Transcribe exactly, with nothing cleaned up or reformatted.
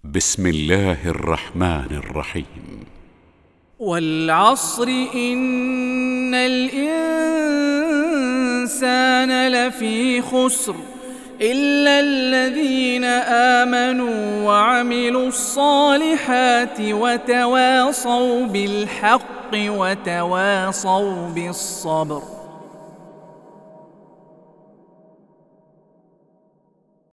بسم الله الرحمن الرحيم. والعصر إن الإنسان لفي خسر إلا الذين آمنوا وعملوا الصالحات وتواصوا بالحق وتواصوا بالصبر.